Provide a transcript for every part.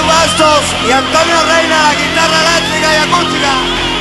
Manu Bastos y Antonio Reina, la guitarra eléctrica y acústica.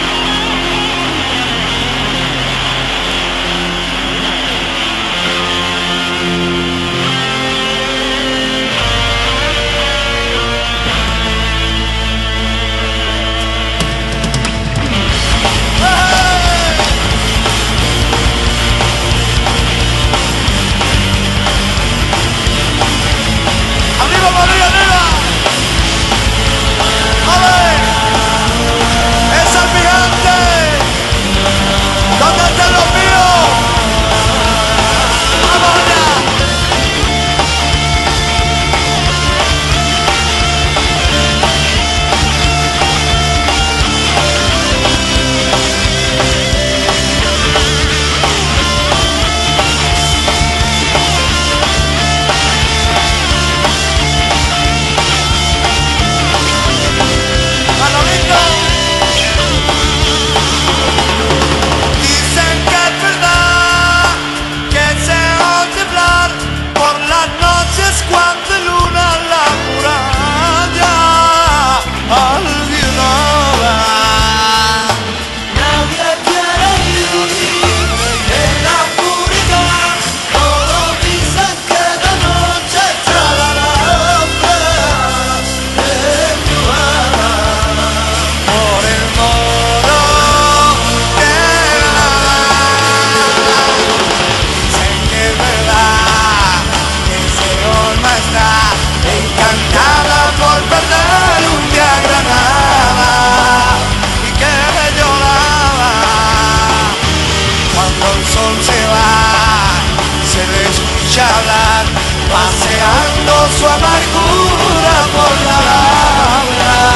Paseando su amargura por la labra,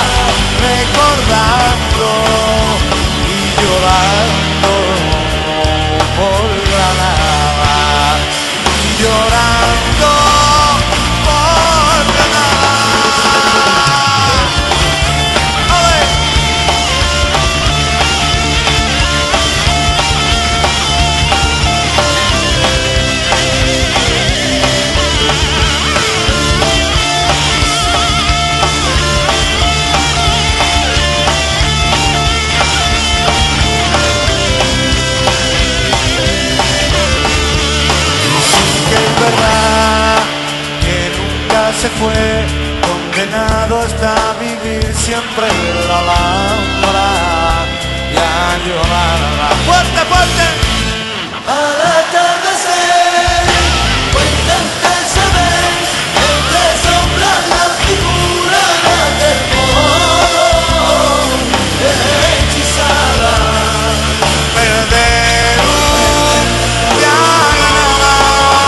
recordando y llorando por Granada, llorando por Granada. Se fue, condenado está a vivir siempre en la Alhambra y a llorar. ¡Fuerte, fuerte! Al atardecer, cuéntate saber, entre sombras la figura del modo hechizada. Perder un Granada,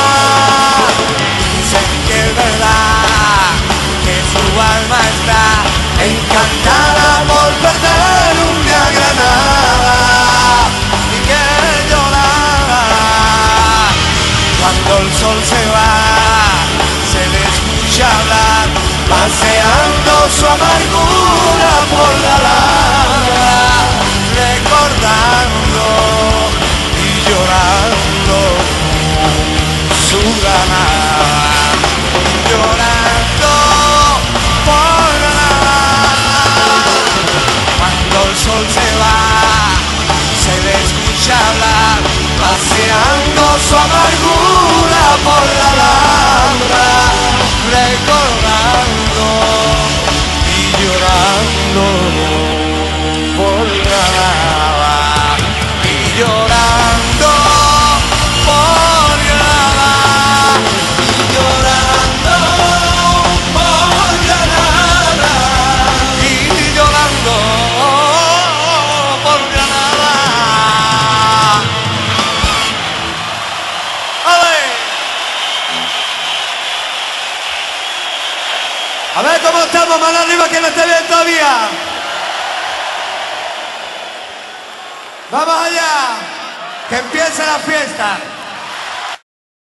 dicen que es verdad. Su alma está encantada por perder un día Granada y que lloraba. Cuando el sol se va, se le escucha hablar, paseando su amargura por la labra, recordando y llorando su Granada, llorando. Cuando el sol se va, se le escucha hablar, paseando su amargura por la Alhambra, recordando y llorando por Granada, y llorando por Granada, y llorando por Granada, y llorando por Granada. ¡Ale! A ver cómo estamos, mano arriba que no esté bien todavía. Vamos allá, que empiece la fiesta.